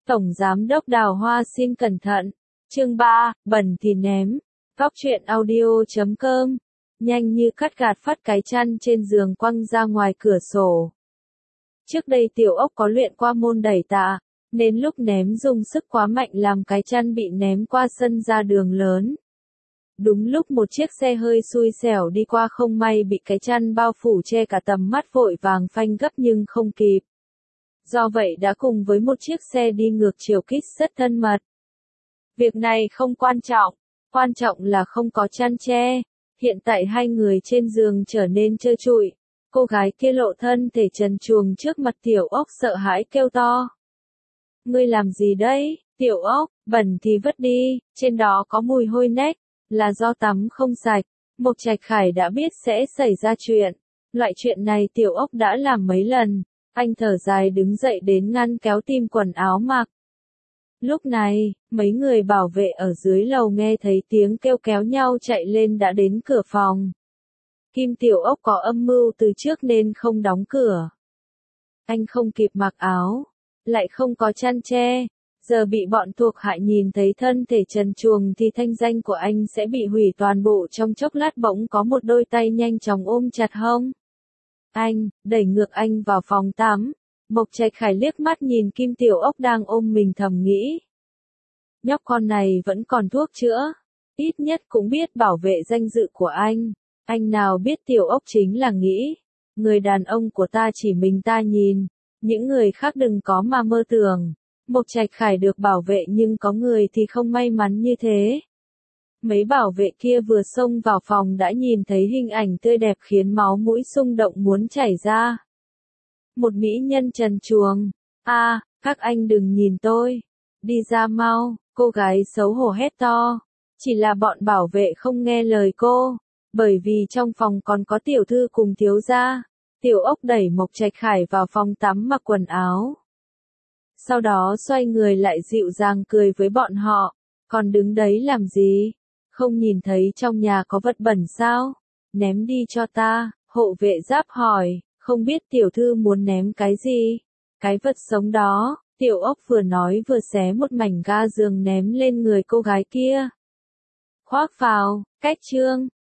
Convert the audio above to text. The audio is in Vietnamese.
Tổng Giám đốc Đào Hoa xin cẩn thận. Chương 3, bẩn thì ném. Góc truyện audio.com. Nhanh như cắt gạt phất cái chăn trên giường quăng ra ngoài cửa sổ. Trước đây Tiểu Ốc có luyện qua môn đẩy tạ, nên lúc ném dùng sức quá mạnh làm cái chăn bị ném qua sân ra đường lớn. Đúng lúc một chiếc xe hơi xui xẻo đi qua không may bị cái chăn bao phủ che cả tầm mắt, vội vàng phanh gấp nhưng không kịp. Do vậy đã cùng với một chiếc xe đi ngược chiều kít rất thân mật. Việc này không quan trọng là không có chăn che. Hiện tại hai người trên giường trở nên trơ trụi. Cô gái kia lộ thân thể trần truồng trước mặt Tiểu Ốc, sợ hãi kêu to. Ngươi làm gì đấy, Tiểu Ốc? Bẩn thì vứt đi, trên đó có mùi hôi nách, là do tắm không sạch. Mộc Trạch Khải đã biết sẽ xảy ra chuyện. Loại chuyện này Tiểu Ốc đã làm mấy lần. Anh thở dài đứng dậy đến ngăn kéo tìm quần áo mặc. Lúc này, mấy người bảo vệ ở dưới lầu nghe thấy tiếng kêu kéo nhau chạy lên đã đến cửa phòng. Kim Tiểu Ốc có âm mưu từ trước nên không đóng cửa. Anh không kịp mặc áo, lại không có chăn che. Giờ bị bọn thuộc hạ nhìn thấy thân thể trần truồng thì thanh danh của anh sẽ bị hủy toàn bộ. Trong chốc lát bỗng có một đôi tay nhanh chóng ôm chặt hông anh, đẩy ngược anh vào phòng tắm. Mộc Trạch Khải liếc mắt nhìn Kim Tiểu Ốc đang ôm mình thầm nghĩ. Nhóc con này vẫn còn thuốc chữa. Ít nhất cũng biết bảo vệ danh dự của anh. Anh nào biết Tiểu Ốc chính là nghĩ. Người đàn ông của ta chỉ mình ta nhìn. Những người khác đừng có mà mơ tưởng. Mộc Trạch Khải được bảo vệ nhưng có người thì không may mắn như thế. Mấy bảo vệ kia vừa xông vào phòng đã nhìn thấy hình ảnh tươi đẹp khiến máu mũi xung động muốn chảy ra. Một mỹ nhân trần truồng. Các anh đừng nhìn tôi. Đi ra mau, cô gái xấu hổ hét to. Chỉ là bọn bảo vệ không nghe lời cô. Bởi vì trong phòng còn có tiểu thư cùng thiếu gia. Tiểu Ốc đẩy Mộc Trạch Khải vào phòng tắm mặc quần áo. Sau đó xoay người lại dịu dàng cười với bọn họ. Còn đứng đấy làm gì? Không nhìn thấy trong nhà có vật bẩn sao? Ném đi cho ta, hộ vệ giáp hỏi, không biết tiểu thư muốn ném cái gì? Cái vật sống đó. Tiểu Ốc vừa nói vừa xé một mảnh ga giường ném lên người cô gái kia. Khoác vào, cách chương.